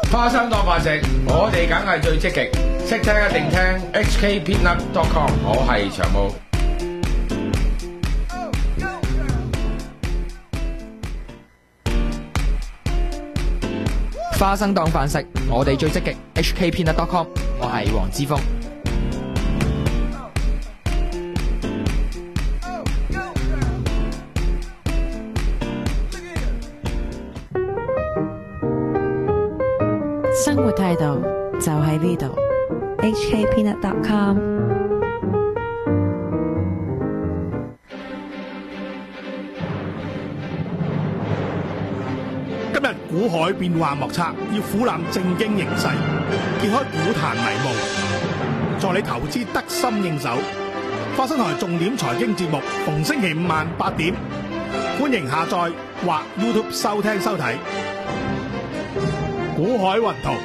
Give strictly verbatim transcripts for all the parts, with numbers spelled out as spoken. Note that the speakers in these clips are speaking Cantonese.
花生當飯食，我哋梗係最積極，識聽一定聽 H K peanut dot com， 我係長毛。 花生當飯食，我哋最積極 H K peanut dot com， 我係黃之鋒。 生活態度就喺呢度 ，H K peanut dot com。 今日股海變幻莫測，要俯覽正經形勢，揭開股壇迷霧，助你投資得心應手。花生台重點財經節目，逢星期五晚八點，歡迎下載或 YouTube 收聽收睇。股海雲圖。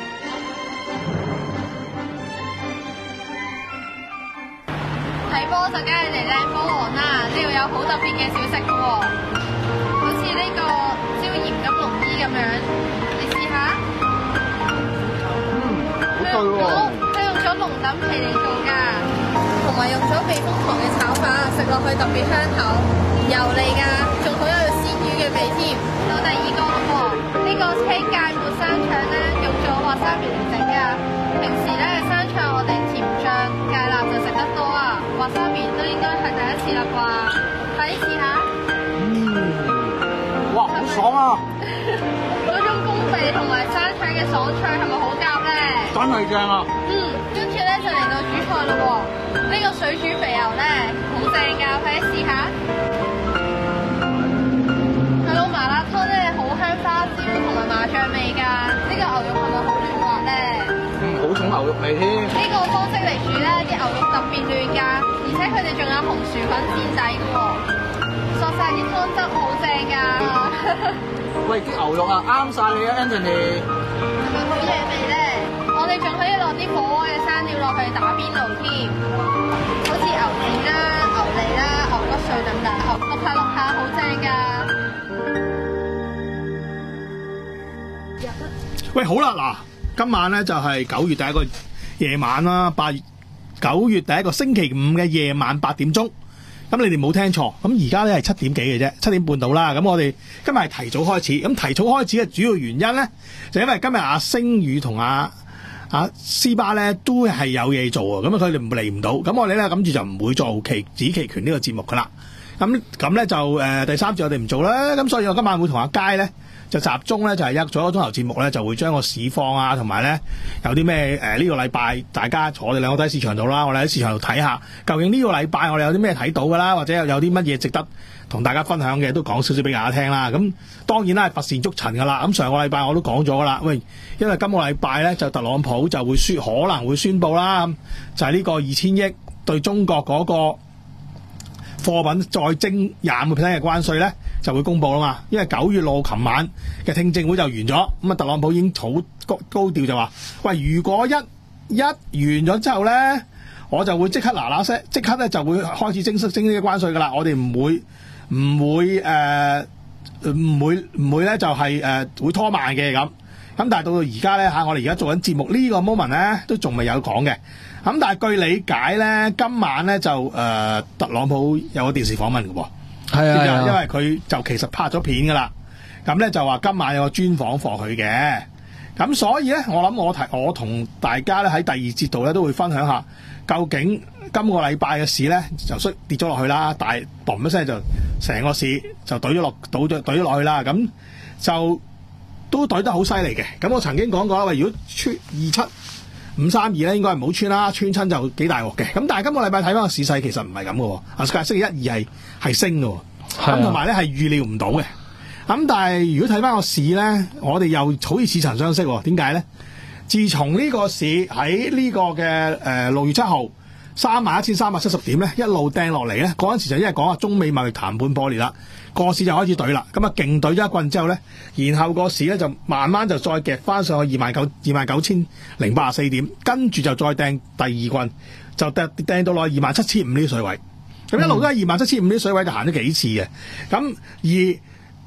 睇波就梗係嚟靚波王啦！呢度有好特別嘅小食嘅喎，好似呢個椒鹽金龍衣咁樣，你試下。 嗯，好對喎。 佢用咗龍躉皮嚟做㗎，同埋用咗避風塘嘅炒法，食落去特別香口，油膩㗎，仲好有鮮魚嘅味添。到第二個喎，呢個青芥末生腸咧，用咗華沙米嚟整㗎。平時咧生腸我哋甜醬芥辣就食得多啊，華沙米都應該係第一次啦啩，快啲試下。 嗯，哇，好爽啊！ 嗰種公味同埋生腸嘅爽脆係咪好夾咧？ 真係正啊！ 嗯，跟住咧就嚟到主菜咯喎，呢個水煮肥牛咧好正㗎，快啲試下。佢老麻辣湯咧好香花椒同埋麻醬味㗎，呢個牛肉係咪好嫩滑咧？ 嗯，好重牛肉味添。 呢個方式嚟煮咧，啲牛肉特別嫩㗎，而且佢哋仲有紅薯粉墊底㗎喎，索晒啲湯汁好正㗎。 喂，啲牛肉啊啱晒你啊 Anthony。 係咪好嘢味咧？我哋仲可以落啲火鍋嘅生料落去打邊爐添，好似牛腱啦、牛脷啦、牛骨碎等等，淥下淥下好正㗎。 喂，好啦，嗱，今晚咧就係九月第一個夜晚啦，八月九月第一個星期五嘅夜晚八點鐘。咁你哋冇聽錯，咁而家咧係七點幾嘅啫，七點半到啦。咁我哋今日係提早開始，咁提早開始嘅主要原因咧，就因為今日阿星宇同阿阿斯巴咧都係有嘢做啊，咁佢哋唔嚟唔到，咁我哋咧諗住就唔會做期指期權呢個節目噶啦。咁咁咧就誒、呃、第三節我哋唔做啦，咁所以我今晚會同阿佳咧就集中咧就係一做一個鐘頭節目咧，就會將個市況啊，同埋咧有啲咩誒呢個禮拜大家我哋兩個都喺市場度啦，我哋喺市場度睇下究竟呢個禮拜我哋有啲咩睇到噶啦，或者有有啲乜嘢值得同大家分享嘅，都講少少俾大家聽啦。咁當然啦係乏善足陳噶啦。咁上個禮拜我都講咗噶啦，喂，因為今個禮拜咧就特朗普就會宣可能會宣佈啦，就係、是、呢個二千億對中國嗰個貨品再徵廿五個 percent 嘅關稅咧，就會公布啦嘛。因為九月六號琴晚嘅聽證會就完咗，咁啊特朗普已經好高高調就話：喂，如果一一完咗之後咧，我就會即刻嗱嗱聲，即刻咧就會開始徵徵呢個關稅噶啦。我哋唔會唔會誒唔會唔會咧就係、是、誒、呃、會拖慢嘅咁。咁但係到到而家咧嚇，我哋而家做緊節目呢個 moment 咧，都仲未有講嘅。咁但係據理解咧，今晚咧就誒、呃、特朗普有個電視訪問嘅喎， 係啊， 因為佢就其實拍咗片噶啦，咁咧就話今晚有個專訪放佢嘅，咁所以咧我諗我提我同大家咧喺第二節度咧都會分享下，究竟今個禮拜嘅市咧就衰跌咗落去啦，但係嘣一聲就成個市就懟咗落倒咗懟咗落去啦，咁就都懟得好犀利嘅。咁我曾經講過啦，喂，如果穿二七五三二咧，應該係唔好穿啦，穿親就幾大鑊嘅。咁但係今個禮拜睇翻個市勢，其實唔係咁嘅喎。啊，星期一、二係係升嘅喎，咁同埋咧係預料唔到嘅。咁但係如果睇翻個市咧，我哋又好似似曾相識喎。點解咧？自從呢個市喺呢個嘅誒六月七號三萬一千三百七十點咧，一路掟落嚟咧，嗰陣時就因為講話中美貿易談判破裂啦，個市就開始懟啦。咁啊勁懟咗一棍之後咧，然後個市咧就慢慢就再夾翻上去二萬九二萬九千零八十四點，跟住就再掟第二棍，就掟掟到落去二萬七千五呢啲水位。咁一路都係二萬七千五呢啲水位就行咗幾次嘅。咁而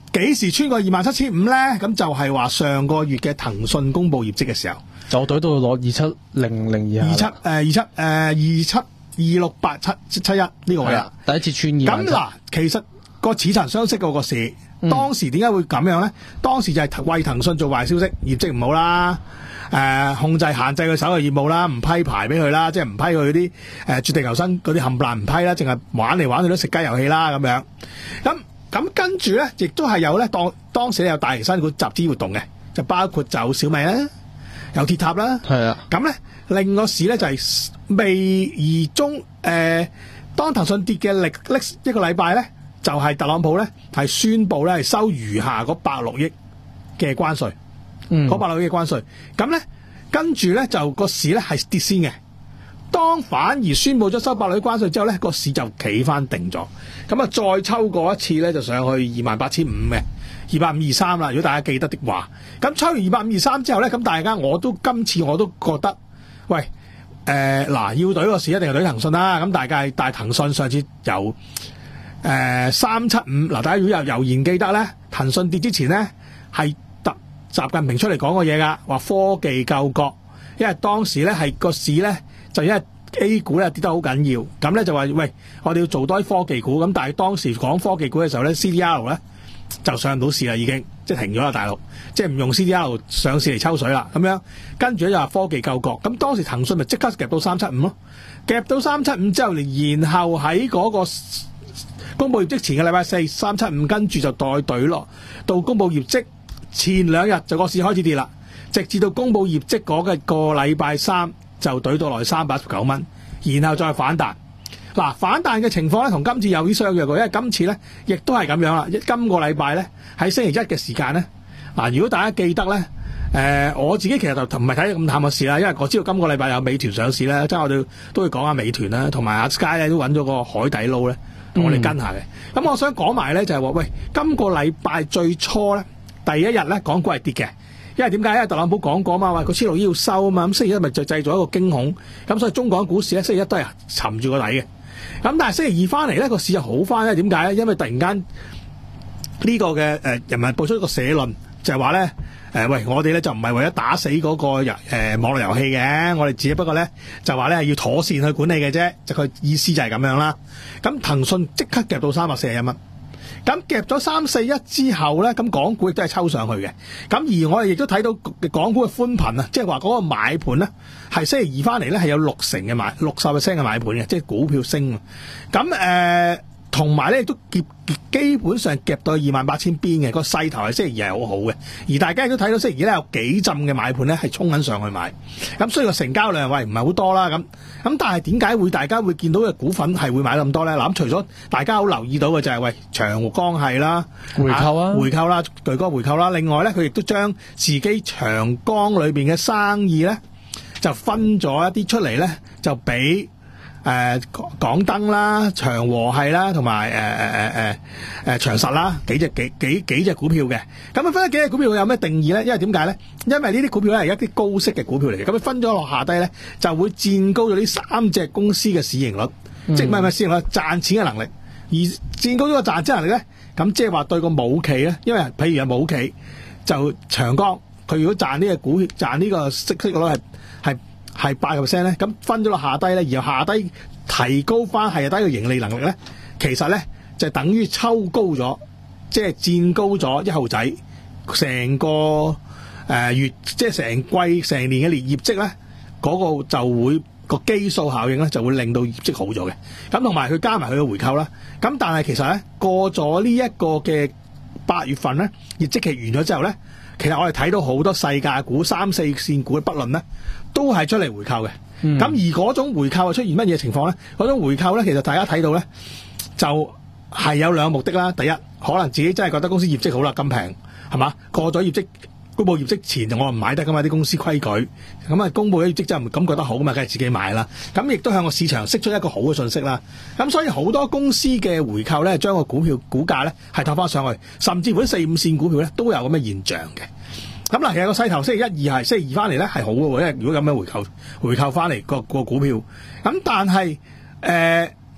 幾時穿過二萬七千五咧？咁就係話上個月嘅騰訊公佈業績嘅時候， 就隊到攞二七零零以下， 二七誒二七誒二七二六八七七一呢個位啦， 第一次穿二萬七。 咁嗱，其實個似曾相識嗰個市， 嗯、 當時點解會咁樣咧？當時就係為騰訊做壞消息，業績唔好啦。誒、呃、控制限制佢手嘅業務啦，唔批牌俾佢啦，即係唔批佢啲誒絕地求生嗰啲冚唪唥唔批啦，淨係玩嚟玩去都食雞遊戲啦咁樣。咁咁跟住咧，亦都係有咧當當時有大型新股集資活動嘅，就包括就小米啦，有鐵塔啦， 係啊。 咁咧另個市咧就係、是、未而中誒、呃，當騰訊跌嘅歷歷一個禮拜咧，就係、是、特朗普咧係宣布咧係收餘下嗰百六億嘅關稅。 嗯， 嗰百六億嘅關稅，咁咧跟住咧就個市咧係跌先嘅。當反而宣布咗收百六億關稅之後咧，個市就企翻定咗。咁啊，再抽過一次咧，就上去二萬八千五嘅二百五二三啦。如果大家記得的話，咁抽完二百五二三之後咧，咁大家我都今次我都覺得，喂，誒嗱要懟個市一定係懟騰訊啦。咁大家但係騰訊上次由誒三七五嗱，大家如果有猶然記得咧，騰訊跌之前咧係。習近平出嚟講過嘢噶，話科技救國，因為當時咧係個市咧就因為 A 股咧跌得好緊要，咁咧就話喂，我哋要做多啲科技股，咁但係當時講科技股嘅時候咧 ，C D R 咧就上唔到市啦，已經即係停咗啦，大陸即係唔用 C D R 上市嚟抽水啦，咁樣跟住咧就話科技救國，咁當時騰訊咪即刻夾到三七五咯，夾到三七五之後，然後喺嗰個公佈業績前嘅禮拜四三七五，跟住就代隊咯，到公佈業績。前兩日就個市開始跌啦，直至到公佈業績嗰個個禮拜三就懟到來三百一十九蚊，然後再反彈。嗱，反彈嘅情況咧，同今次有啲相若嘅，因為今次咧亦都係咁樣啦。今個禮拜咧喺星期一嘅時間咧，嗱，如果大家記得咧，誒、呃、我自己其實就唔係睇咁淡嘅事啦，因為我知道今個禮拜有美團上市啦，即係我哋都會講下美團啦，同埋阿 Sky 咧都揾咗個海底撈咧，同我哋跟下嘅。咁、嗯、我想講埋咧就係話，喂，今個禮拜最初咧。第一日咧，港股係跌嘅，因為點解？因為特朗普講過嘛，話個千六億要收啊嘛，咁星期一咪就製造一個驚恐，咁所以中港股市咧星期一都係沉住個底嘅。咁但係星期二翻嚟咧，個市就好翻咧，點解咧？因為突然間呢個嘅誒人民報出一個社論，就係話咧誒喂，我哋咧就唔係為咗打死嗰個遊誒網絡遊戲嘅，我哋只不過咧就話咧要妥善去管理嘅啫，就佢意思就係咁樣啦。咁騰訊即刻夾到三百四十一蚊。咁夾咗三四一之後咧，咁港股亦都係抽上去嘅。咁而我哋亦都睇到港股嘅寬頻啊，即係話嗰個買盤咧，係星期二翻嚟咧係有六成嘅買，六十 percent 嘅買盤嘅，即係股票升。咁誒，同埋咧亦都夾基本上夾到二萬八千邊嘅個勢頭係星期二係好好嘅。而大家亦都睇到星期二咧有幾浸嘅買盤咧係衝緊上去買。咁所以個成交量喂唔係好多啦。咁咁但係點解會大家會見到嘅股份係會買咁多咧？嗱，咁除咗大家好留意到嘅就係、是、喂長江係啦， 回購啊， 回購啦，巨哥回購啦。另外咧，佢亦都將自己長江裏邊嘅生意咧就分咗一啲出嚟咧，就俾誒、呃、港燈啦、長和係啦，同埋誒誒誒誒誒長實啦，幾隻幾幾幾隻股票嘅。咁啊分咗幾隻股票有咩定義咧？因為點解咧？因為呢啲股票咧係一啲高息嘅股票嚟嘅，咁佢分咗落下低咧，就會佔高咗呢三隻公司嘅市盈率，嗯、即係唔係唔係市盈率賺錢嘅能力，而佔高咗個賺錢能力咧，咁即係話對個母企咧，因為譬如有母企就長江，佢如果賺呢個股賺呢個息息率係係係八個 percent 咧，咁分咗落下低咧，然後下低提高翻係低嘅盈利能力咧，其實咧就等於抽高咗，即係佔高咗一號仔成個。誒、呃、月即係成季成年嘅年業績咧，嗰、那個就會、那個基數效應咧，就會令到業績好咗嘅。咁同埋佢加埋佢嘅回購啦。咁但係其實咧過咗呢一個嘅八月份咧，業績期完咗之後咧，其實我哋睇到好多細價股、三四線股嘅不論咧，都係出嚟回購嘅。咁、嗯、而嗰種回購係出現乜嘢情況咧？嗰種回購咧，其實大家睇到咧，就係、是、有兩個目的啦。第一，可能自己真係覺得公司業績好啦，咁平係嘛？過咗業績。公佈業績前我唔買得噶嘛，啲公司規矩，咁啊公佈咗業績之後唔感覺得好嘛，梗係自己買啦。咁亦都向個市場釋出一個好嘅信息啦。咁所以好多公司嘅回購咧，將個股票股價咧係托翻上去，甚至乎啲四五線股票咧都有咁嘅現象嘅。咁嗱，其實個勢頭星期一二係星期二翻嚟咧係好嘅喎，因為如果咁樣回購回購翻嚟個個股票，咁但係誒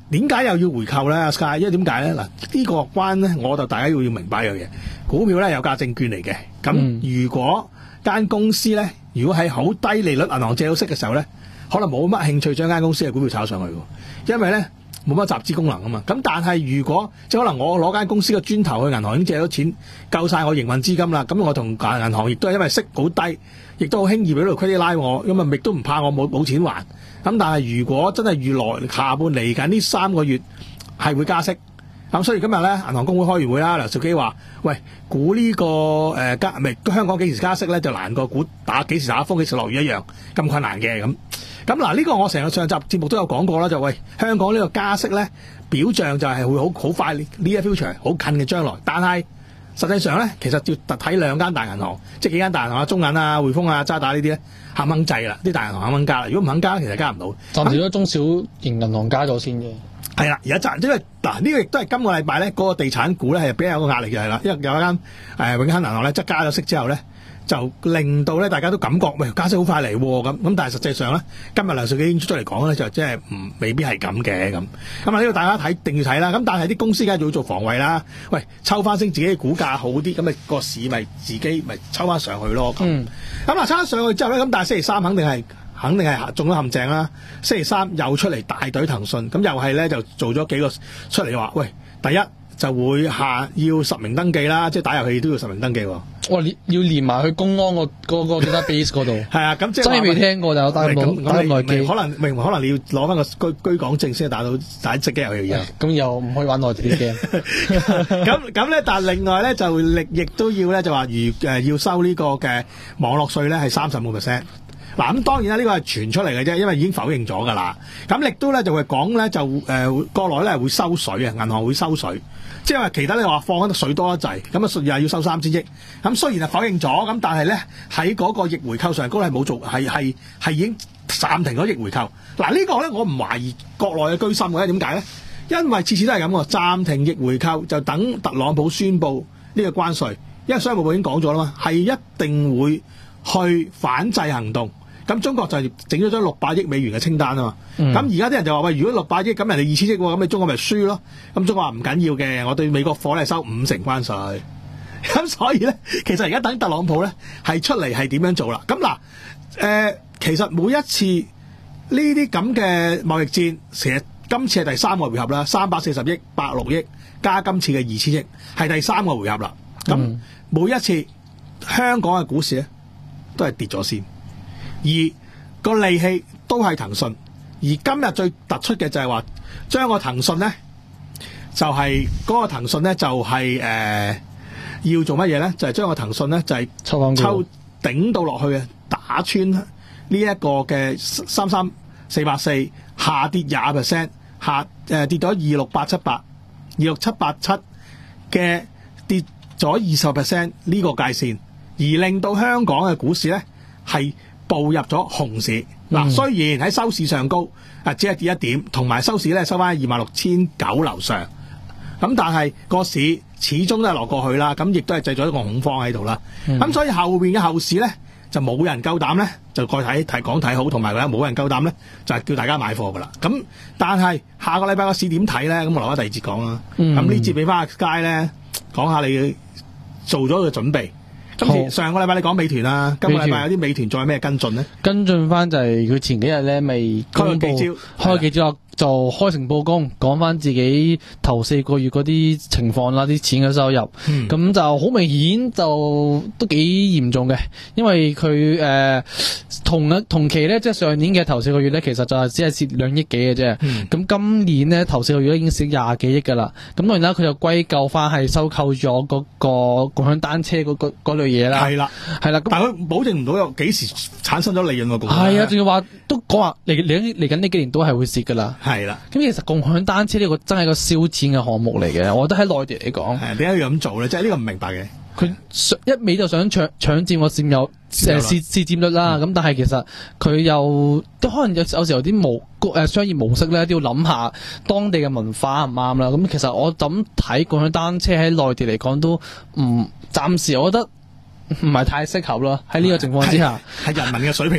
點解又要回購咧？阿 Sky，因為點解咧？嗱，呢個關咧，我就大家要要明白一樣嘢，股票咧有價證券嚟嘅。咁如果間公司咧，如果喺好低利率銀行借到息嘅時候咧，可能冇乜興趣將間公司嘅股票炒上去喎，因為咧冇乜集資功能啊嘛。咁但係如果即係可能我攞間公司嘅磚頭去銀行已經借到錢，夠晒我營運資金啦，咁我同銀行亦都係因為息好低，亦都好輕易俾到 credit line 我，咁啊亦都唔怕我冇冇錢還。咁但係如果真係預來下半嚟緊呢三個月係會加息，咁所以今日咧銀行公會開完會啦，梁兆基話：喂，估呢、這個誒、呃、加唔係香港幾時加息咧，就難過估打幾時打風幾時落雨一樣咁困難嘅咁。咁嗱呢個我成個上集節目都有講過啦，就喂香港呢個加息咧表象就係會好好快呢一 future 好近嘅將來，但係實際上咧其實要睇兩間大銀行，即係幾間大銀行啊，中銀啊、匯豐啊、渣打呢啲咧肯唔肯制啦，啲大銀行肯唔肯加啦，如果唔肯加，其實加唔到。 暫時都中小型銀行加咗先嘅。 係啦，而家賺，因為嗱呢個亦都係今個禮拜咧，嗰個地產股咧係比較有個壓力嘅係啦，因為有一間誒、呃、永亨銀行咧，即係加咗息之後咧，就令到咧大家都感覺喂加息好快嚟喎咁，咁但係實際上咧，今日梁兆基已經出咗嚟講咧，就即係唔未必係咁嘅咁。咁啊呢個大家睇定要睇啦。咁但係啲公司梗係要做防衞啦。喂，抽翻升自己嘅股價好啲，咁咪個市咪自己咪抽翻上去咯。咁咁嗱，抽翻上去之後咧，咁但係星期三肯定係。肯定係中咗陷阱啦！星期三又出嚟大隊騰訊，咁又係咧就做咗幾個出嚟話，喂，第一就會下要實名登記啦，即係打遊戲都要實名登記喎。 哇！要連埋去公安個嗰個 database 嗰度。係啊，咁即係真係未聽過就打咁打咁耐機。 可能明可能你要攞翻個居居港證先打到打隻機遊戲嘅。 咁又唔可以玩內地啲 game。 咁咁咧，但係另外咧就力亦都要咧就話如誒要收呢個嘅網絡稅咧係三十五個 percent。嗱咁當然啦，呢個係傳出嚟嘅啫，因為已經否認咗㗎啦。咁亦都咧就會講咧就誒、呃、國內咧會收水啊，銀行會收水，即係話其他你話放緊水多得滯，咁啊又要收三千億。咁雖然係否認咗，咁但係咧喺嗰個逆回購上高係冇做，係係係已經暫停咗逆回購。嗱、這個、呢個咧我唔懷疑國內嘅居心嘅，點解咧？因為次次都係咁喎，暫停逆回購就等特朗普宣布呢個關稅，因為商務部已經講咗啦嘛，係一定會去反制行動。咁中國就整咗張六百億美元嘅清單啊嘛，咁而家啲人就話喂，如果六百億咁人哋二千億喎，咁你中國咪輸咯？咁中國話唔緊要嘅，我對美國貨咧收五成關稅，咁所以咧，其實而家等特朗普咧係出嚟係點樣做啦？咁嗱，誒、呃，其實每一次呢啲咁嘅貿易戰，其實今次係第三個回合啦，三百四十億、百六億加今次嘅二千億，係第三個回合啦。咁、嗯、每一次香港嘅股市咧都係跌咗先。而個利器都係騰訊，而今日最突出嘅就係話將個騰訊咧，就係、是、嗰、那個騰訊咧就係、是、誒、呃、要做乜嘢咧？就係、是、將個騰訊咧就係、是、抽抽頂到落去嘅，打穿呢一個嘅三三四八四，下跌廿 percent， 下誒、呃、跌到二六八七八，二六七八七嘅跌咗二十 percent 呢個界線，而令到香港嘅股市咧係步入咗熊市嗱、嗯，雖然喺收市上高，啊只係跌一點，同埋收市咧收翻二萬六千九樓上，咁但係個市始終都係落過去啦，咁亦都係製造一個恐慌喺度啦。咁、嗯、所以後邊嘅後市咧就冇人夠膽咧，就再睇睇講睇好，同埋咧冇人夠膽咧就係叫大家買貨噶啦。咁但係下個禮拜個市點睇咧？咁我留翻第二節講啦。咁呢節俾翻阿佳咧講下你做咗個準備。咁上個禮拜你講美團啊，今個禮拜有啲美團再咩跟進咧？ 跟進翻就係佢前幾日咧未公布，開幾招，開幾招就開誠佈公，講翻自己頭四個月嗰啲情況啦，啲錢嘅收入，咁、嗯、就好明顯就都幾嚴重嘅，因為佢誒、呃、同同期咧，即係上年嘅頭四個月咧，其實就係只係蝕兩億幾嘅啫。咁、嗯、今年咧頭四個月已經蝕廿幾億噶啦。咁當然啦，佢就歸咎翻係收購咗嗰個共享單車嗰個嗰類嘢啦。 係啦，係啦。但係佢保證唔到有幾時產生咗利潤喎。 係啊，仲要話都講話嚟嚟嚟緊呢幾年都係會蝕噶啦。 係啦。咁其實共享單車呢個真係個燒錢嘅項目嚟嘅，我覺得喺內地嚟講， 係點解要咁做咧？即係呢個唔明白嘅。 佢一味就想搶搶佔個佔有誒市市佔率啦，咁、嗯、但係其實佢又都可能有有時候啲模誒商業模式咧都要諗下當地嘅文化唔啱啦。咁其實我咁睇共享單車喺內地嚟講都唔暫時，我覺得唔係太適合咯。喺呢個情況之下， 係人民嘅水平問題。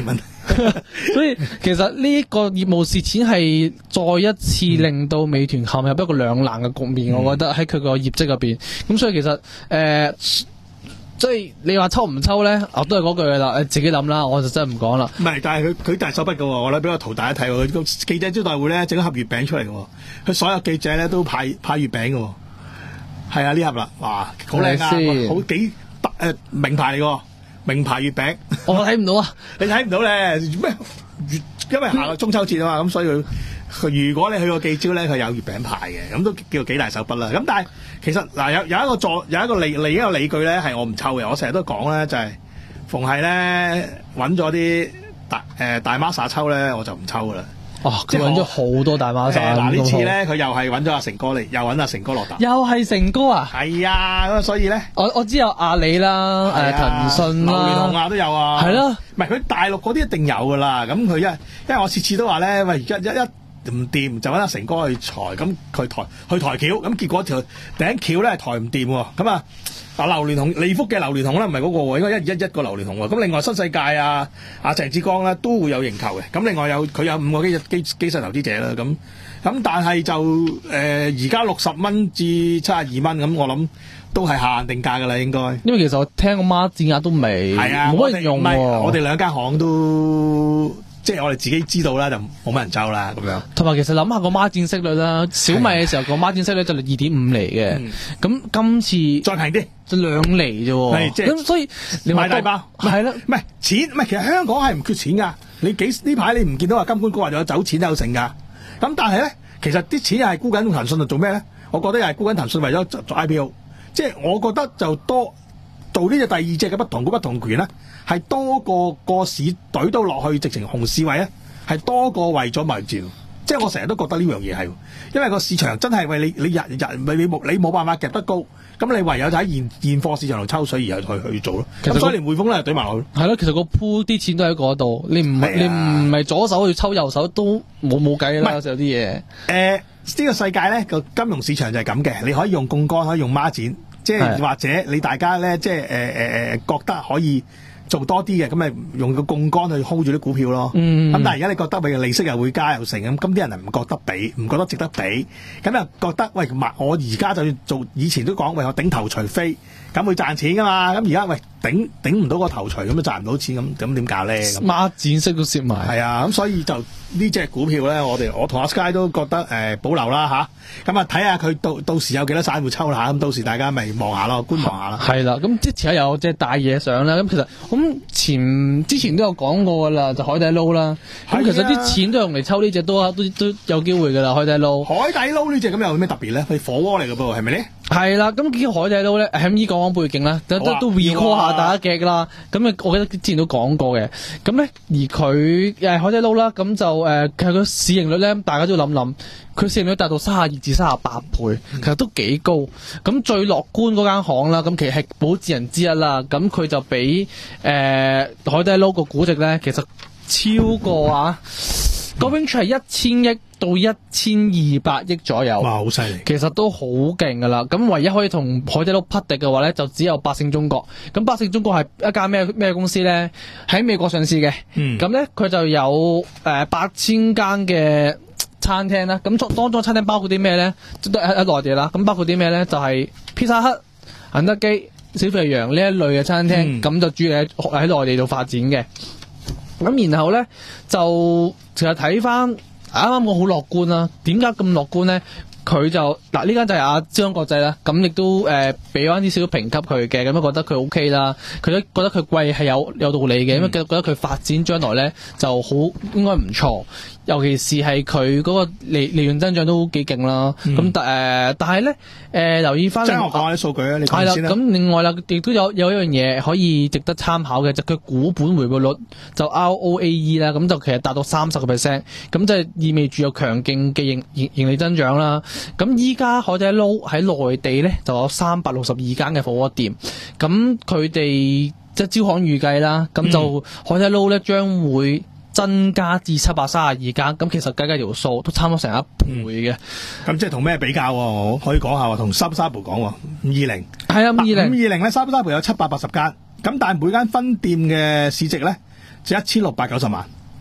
所以其實呢一個業務蝕錢係再一次令到美團陷入一個兩難嘅局面，嗯、我覺得喺佢個業績入邊。咁所以其實誒。呃所以你話抽唔抽咧？我都係嗰句嘅啦，你自己諗啦，我就真係唔講啦。 唔係，但係佢佢大手筆嘅喎，我咧俾個圖大家睇喎。佢記者招待會咧整一盒月餅出嚟嘅喎，佢所有記者咧都派派月餅嘅喎。係啊，呢盒啦，哇，好靚啊，好幾百誒名牌嚟嘅喎，名牌月餅。 我睇唔到啊， 你睇唔到咧咩？因為下個中秋節啊嘛，咁所以佢。如果你去過記招咧，佢有月餅派嘅，咁都叫幾大手筆啦。咁但係其實嗱有有一個座有一個理另一個理據咧係我唔抽嘅，我成日都講咧就係、是、逢係咧揾咗啲大誒、呃、大孖沙抽咧，我就唔抽噶啦。 哦，佢揾咗好多大孖沙。嗱、呃、呢次咧佢又係揾咗阿成哥嚟，又揾阿成哥落搭。 又係成哥啊？ 係啊，咁所以咧， 我我知有阿里啦，誒騰訊啦， 榴蓮同啊都有啊。 係咯， 唔係佢大陸嗰啲一定有噶啦。咁佢因因為我次次都話咧，喂而家一一。唔掂就揾阿成哥去抬，咁佢抬去抬轎，咁結果條頂轎咧抬唔掂喎，咁啊啊榴蓮同利福嘅榴蓮筒咧唔係嗰個喎，應該一一一個榴蓮筒喎，咁另外新世界啊阿鄭志剛咧都會有認購嘅，咁另外有佢有五個基基基石投資者啦，咁咁但係就誒而家六十蚊至七十二蚊，咁我諗都係下限定價㗎啦，應該。因為其實我聽個孖展額都未， 係啊， 冇乜人用喎。 我哋兩間行都。即係我哋自己知道啦，就冇乜人抽啦咁樣。 同埋其實諗下個孖展息率啦，小米嘅時候個孖展息率就係二點五厘嘅，咁、嗯、今次再平啲， 就兩厘啫喎。咁、就是、所以你買大包係啦， 唔係錢，唔係其實香港係唔缺錢㗎。你幾呢排你唔見到話金管局話有走錢有成㗎。咁但係咧，其實啲錢係沽緊騰訊度做咩咧？我覺得又係沽緊騰訊為咗做 I P O。即係我覺得就多做呢隻第二隻嘅不同股不同權咧。係多過個市懟到落去，直情紅市位咧，係多過為咗貿易戰。即係我成日都覺得呢樣嘢係，因為個市場真係為你你日日你冇你冇辦法夾得高，咁你唯有就喺現現貨市場度抽水而去去去做咯。咁所以連匯豐咧懟埋落去。係咯，其實個鋪啲錢都喺嗰度，你唔係、啊、你唔係左手去抽右手都冇冇計啦。有時有啲嘢。誒、 呃，呢、這個世界咧個金融市場就係咁嘅，你可以用槓桿，可以用孖展，即係或者你大家咧即係誒誒誒覺得可以。做多啲嘅，咁咪用個槓桿去 hold 住啲股票咯。咁、嗯、但係而家你覺得咪利息又會加又成咁，咁啲人係唔覺得俾，唔覺得值得俾，咁又覺得喂，我而家就要做，以前都講喂我頂頭除非，咁會賺錢噶嘛。咁而家喂頂頂唔到個頭除，咁都賺唔到錢，咁咁點搞咧？ 孖展息都蝕埋。 係啊，咁所以就呢隻股票咧，我哋我同阿 Sky 都覺得誒、呃、保留啦吓。咁啊睇下佢到到時有幾多散戶抽啦，咁到時大家咪望下咯，觀望下啦。係啦，咁之前有隻大嘢上啦，咁其實咁前之前都有講過噶啦，就海底撈啦。咁其實啲錢都用嚟抽呢隻都都都有機會噶啦，海底撈。 海底撈呢隻咁有咩特別咧？係火鍋嚟噶噃，係咪咧？ 係啦，咁叫海底撈咧，喺呢講講背景啦，都都都 recall 下大家嘅啦。咁啊，我記得之前都講過嘅。咁咧，而佢誒海底撈啦，咁就誒其實個市盈率咧，大家都要諗諗，佢市盈率達到三十二至三十八倍，其實都幾高。咁最樂觀嗰間行啦，咁其實係保薦人之一啦。咁佢就比誒、呃、海底撈個估值咧，其實超過啊，個 range 係一千億到一千二百億左右。 哇，好犀利！其實都好勁噶啦。咁唯一可以同海底撈匹敵嘅話咧，就只有百勝中國。咁百勝中國係一間咩咩公司咧？喺美國上市嘅。嗯。咁咧，佢就有誒八千間嘅餐廳啦。咁當中餐廳包括啲咩咧？都喺喺內地啦。咁包括啲咩咧？就係披薩克、肯德基、小肥羊呢一類嘅餐廳。咁、嗯、就主要喺喺內地度發展嘅。咁然後咧就其實睇翻。啱啱我好樂觀啦，點解咁樂觀咧？佢就嗱呢間就係阿招商國際啦，咁亦都誒俾翻啲少少評級佢嘅，咁樣覺得佢 O K 啦，佢都覺得佢貴係有有道理嘅，因為覺得佢發展將來咧就好應該唔錯，尤其是係佢嗰個利利潤增長都幾勁啦。咁、嗯、但誒、呃、但係咧誒留意翻，即係我講下啲數據啊，你講先啦。咁另外啦，亦都有有一樣嘢可以值得參考嘅，就佢、是、股本回報率就 R O A E 啦，咁就其實達到三十個 percent，咁即係意味住有強勁嘅盈盈盈利增長啦。咁依家海底撈喺內地咧就有三百六十二間嘅火鍋店，咁佢哋即係招行預計啦，咁就海底撈咧將會增加至七百三十二間，咁其實計計條數都差唔多成一倍嘅。咁、 嗯、即係同咩比較？我可以講下，同三沙浦講五二零係啊，五二零五二零咧，三沙浦有七百八十間，咁但係每間分店嘅市值咧就一千六百九十萬。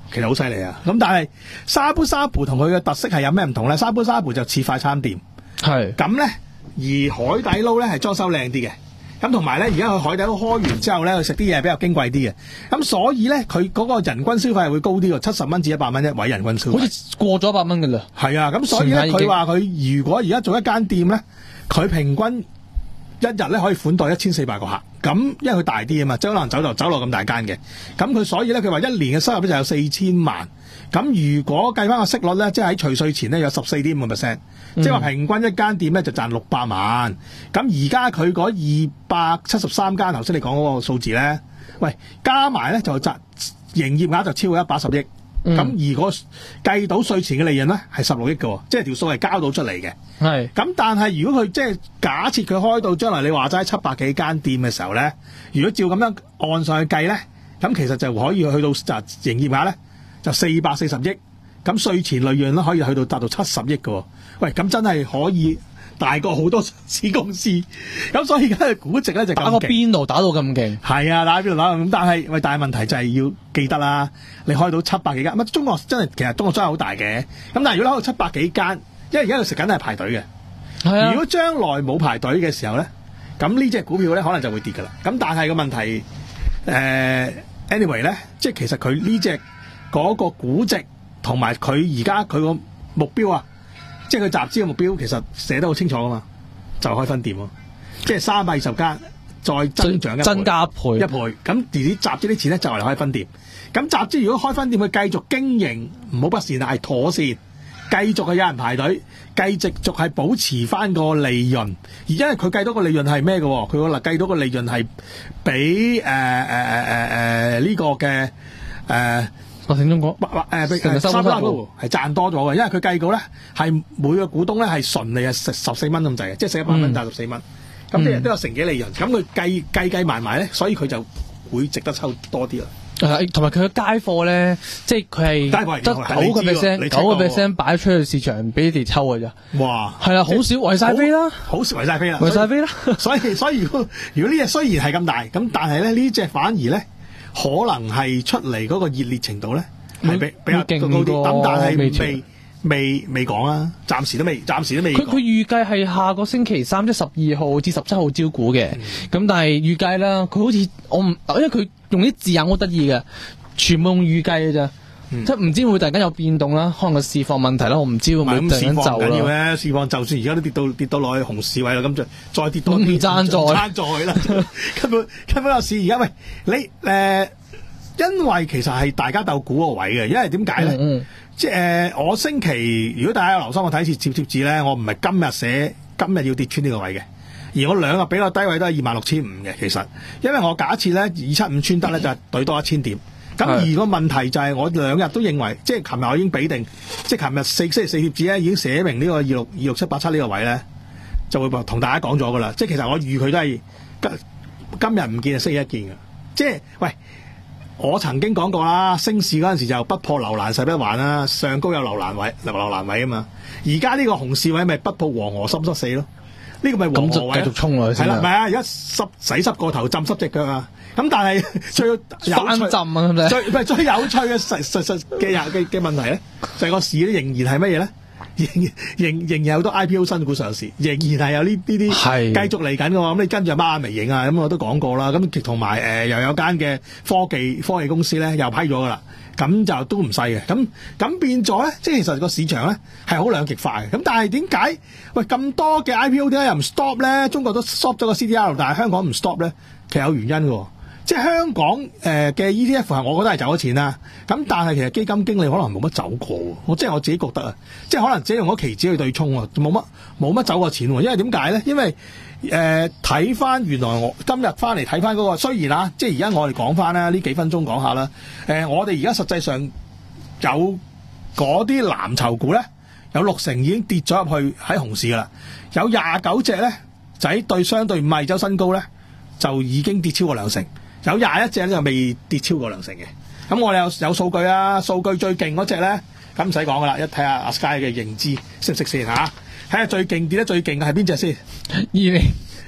其實好犀利啊！咁但係沙煲沙煲同佢嘅特色係有咩唔同咧？沙煲沙煲就似快餐店， 係咁咧，而海底撈咧係裝修靚啲嘅。咁同埋咧，而家去海底撈開完之後咧，去食啲嘢比較矜貴啲嘅。咁所以咧，佢嗰個人均消費係會高啲喎，七十蚊至一百蚊一位人均消費。 好似過咗一百蚊㗎啦。 係啊，咁所以咧，佢話佢如果而家做一間店咧，佢平均一日咧可以款待一千四百個客。咁因為佢大啲啊嘛，即係可能酒樓酒樓咁大間嘅。咁佢所以咧，佢話一年嘅收入咧就有四千萬。咁如果計翻個息率咧，即係喺除稅前咧有十四點五個 percent，即係話平均一間店咧就賺六百萬。咁而家佢嗰二百七十三間，頭先你講嗰個數字咧，喂加埋咧就賺營業額就超過一百十億。咁、嗯、而嗰計到稅前嘅利潤咧係十六億嘅，即係條數係交到出嚟嘅。係。咁但係如果佢即係假設佢開到將來你話齋七百幾間店嘅時候咧，如果照咁樣按上去計咧，咁其實就可以去到就營業額咧。就四百四十億，咁稅前利潤咧可以去到達到七十億喎。喂，咁真係可以大過好多上市公司，咁所以而家嘅估值咧就咁勁。打個邊度打到咁勁？係啊，打邊度打咁，但係喂，但係問題就係要記得啦，你開到七百幾間，乜中國真係其實中國真係好大嘅，咁但係如果開到七百幾間，因為而家佢食緊係排隊嘅，係啊。如果將來冇排隊嘅時候咧，咁呢隻股票咧可能就會跌㗎啦。咁但係個問題，誒、呃、anyway 咧，即係其實佢呢隻。嗰、那個估值同埋佢而家佢個目標啊，即係佢集資嘅目標，其實寫得好清楚噶嘛，就開分店喎，即係三百二十間再增長一倍增加一倍一倍，咁而啲集資啲錢咧就嚟開分店。咁集資如果開分店，佢繼續經營唔好不善，係妥善，繼續係有人排隊，繼續續係保持翻個利潤。而因為佢計到個利潤係咩嘅？佢個嗱計到個利潤係比誒誒誒誒誒呢個嘅誒。呃我聽中講，誒沙煲係賺多咗嘅，因為佢計過咧係每個股東咧係純利係食十四蚊咁滯嘅，即係食一百蚊賺十四蚊，咁啲人都有成幾利潤，咁佢計計計埋埋咧，所以佢就會值得抽多啲啦。 誒，同埋佢嘅街貨咧，即係佢係得九個 percent， 九個 percent 擺出去市場俾你哋抽嘅咋。哇！係啦，好少圍晒飛啦，好少圍晒飛啦，圍晒飛啦。所以所以如果如果呢隻雖然係咁大，咁但係咧呢隻反而咧。可能係出嚟嗰個熱烈程度咧，係比比較高啲，咁但係未未未講啦，暫時都未，暫時都未。佢佢預計係下個星期三即十二號至十七號招股嘅，咁、嗯、但係預計啦，佢好似我唔，因為佢用啲字眼好得意嘅，全部用預計嘅咋。嗯、即係唔知會突然間有變動啦，可能個市況問題啦，我唔知會唔會突然間就啦。緊要咧，市況就算而家都跌到跌到落去紅市位啦，咁就再跌到唔爭再爭再啦，根本根本個市而家喂你誒、呃，因為其實係大家鬥估個位嘅，因為點解咧？嗯嗯即係誒、呃，我星期如果大家有留心我睇次貼貼紙咧，我唔係今日寫今日要跌穿呢個位嘅，而我兩日比較低位都係二萬六千五嘅。其實因為我假設咧二七五穿得咧就係對多一千點。咁而個問題就係我兩日都認為，即係琴日我已經俾定，即係琴日四星期四貼紙咧已經寫明呢個二六二六七八七呢個位咧，就會同大家講咗噶啦。即係其實我預佢都係今今日唔見就星期一見嘅。即係喂，我曾經講過啦，升市嗰陣時就不破樓蘭十一環啦，上高有樓蘭位，樓蘭位啊嘛。而家呢個紅市位咪不破黃河濕濕死咯。呢、這個咪黃河位，繼續衝落去先。係啦，唔係啊，而家濕洗濕個頭，浸濕隻腳啊。咁但係最有趣翻浸啊，最唔係最有趣嘅實實實嘅嘅嘅問題咧，就係、是、個市咧仍然係乜嘢咧？仍仍仍然有好多 I P O 新股上市，仍然係有呢呢啲繼續嚟緊嘅喎。咁你跟住孖眼微影啊，咁我都講過啦。咁同埋誒又有間嘅科技科技公司咧又批咗㗎啦。咁就都唔細嘅。咁咁變咗咧，即係其實個市場咧係好兩極化嘅。咁但係點解喂咁多嘅 I P O 點解又唔 stop 咧？中國都 stop 咗個 C D R， 但係香港唔 stop 咧，其實有原因嘅。即係香港誒嘅 E T F 係，我覺得係走咗錢啦。咁但係其實基金經理可能冇乜走過，我即係我自己覺得啊，即係可能自己用咗期指去對沖啊，冇乜冇乜走過錢。因為點解咧？因為誒睇翻原來我今日翻嚟睇翻嗰個，雖然啊，即係而家我哋講翻啦，呢幾分鐘講下啦。誒、呃，我哋而家實際上有嗰啲藍籌股咧，有六成已經跌咗入去喺熊市噶啦，有廿九隻咧就喺對相對五十二周新高咧，就已經跌超過兩成。有廿一隻咧就未跌超過兩成嘅，咁我哋有有數據啊，數據最勁嗰隻咧，咁唔使講噶啦，一睇下阿 Sky 嘅認知識唔識先嚇，睇下最勁跌得最勁嘅係邊隻先？二零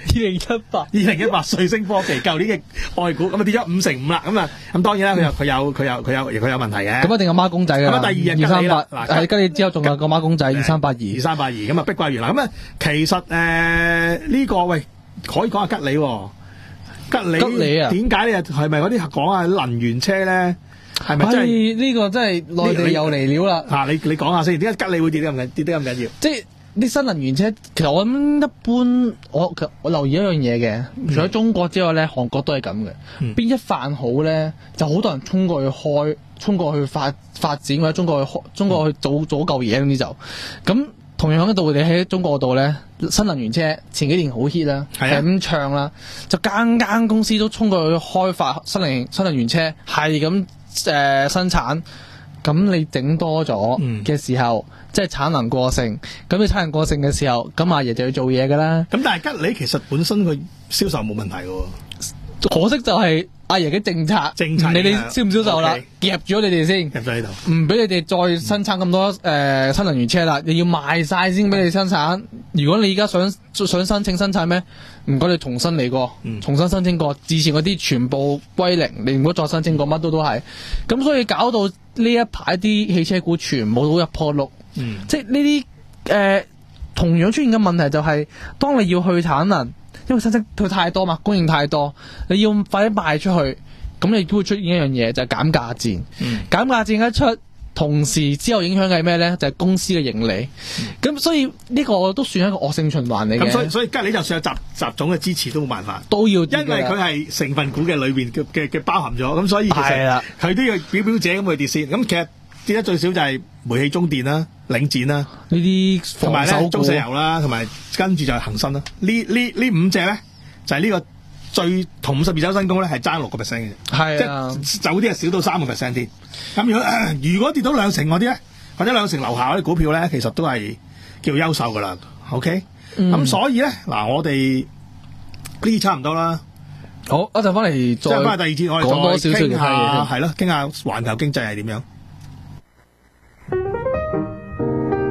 二零一八， 二零一八瑞星科技舊年嘅外股咁啊跌咗五成五啦，咁啊咁當然啦，佢有佢有佢有佢有佢有問題嘅。 咁一定有孖公仔嘅。 咁啊第二日二三八， 嗱係跟住之後仲有個孖公仔二三八二， 二三八二咁啊碧桂園啦。咁啊其實誒呢、呃這個喂可以講下吉利、哦，吉利吉利啊？ 點解咧？係咪嗰啲講下能源車咧？係咪真係呢、這個真係內地又嚟料啦？ 嗱，你你講下先，點解吉利會跌得咁緊跌得咁緊要？ 即係啲新能源車，其實我諗一般，我我留意一樣嘢嘅，除咗中國之外咧，韓國都係咁嘅。邊、嗯、一範好咧，就好多人衝過去開，衝過去發發展或者中國去開，中國去做做嚿嘢，總之就咁。同樣嘅道理喺中國度咧，新能源車前幾年好 hit 啦，係咁唱啦，就間間公司都衝過去開發新能新能源車，係咁誒生產。咁你整多咗嘅時候，嗯、即係產能過剩。咁你產能過剩嘅時候，咁阿爺就要做嘢噶啦。 咁但係吉利其實本身佢銷售冇問題嘅， 可惜就係阿爺嘅政策， 政策你哋銷唔銷售啦？夾咗你哋先， 夾咗呢度， 唔俾你哋再生產咁多誒、呃、新能源車啦。你要賣晒先俾你生產。如果你而家想想申請生產咩？唔該，你重新嚟過、嗯，重新申請過，之前嗰啲全部歸零，你唔好再申請過，乜都都係。咁所以搞到呢一排啲汽車股全部都一破六，嗯、即係呢啲誒同樣出現嘅問題就係、是，當你要去產能，因為生產佢太多嘛，供應太多，你要快啲賣出去，咁你都會出現一樣嘢就係、是、減價戰，嗯、減價戰一出。同時之後影響嘅係咩咧？就係、是、公司嘅盈利。咁、嗯、所以呢個都算係一個惡性循環嚟嘅。 咁所以所以吉利就算有習習總嘅支持都冇辦法， 都要， 因為佢係成分股嘅裏邊嘅嘅嘅包含咗。咁所以其實佢都要表表者咁去跌先。咁其實跌得最少就係煤氣、中電啦、領展啦呢啲， 同埋咧中石油啦，同埋跟住就係恒生啦。呢呢呢五隻咧就係、是、呢個最同五十二周新高咧係爭六個 percent 嘅， 係啊， 即係有啲係少到三個 percent 添。咁如果、呃、如果跌到兩成嗰啲咧，或者兩成樓下嗰啲股票咧，其實都係叫優秀噶啦。OK，咁、嗯、所以咧嗱，我哋呢啲差唔多啦。 好，一陣翻嚟再翻第二節，我哋講多少少嘅嘢，係咯，傾下環球經濟係點樣。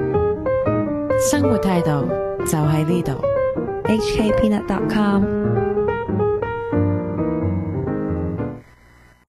生活態度就喺呢度。H K Peanut dot com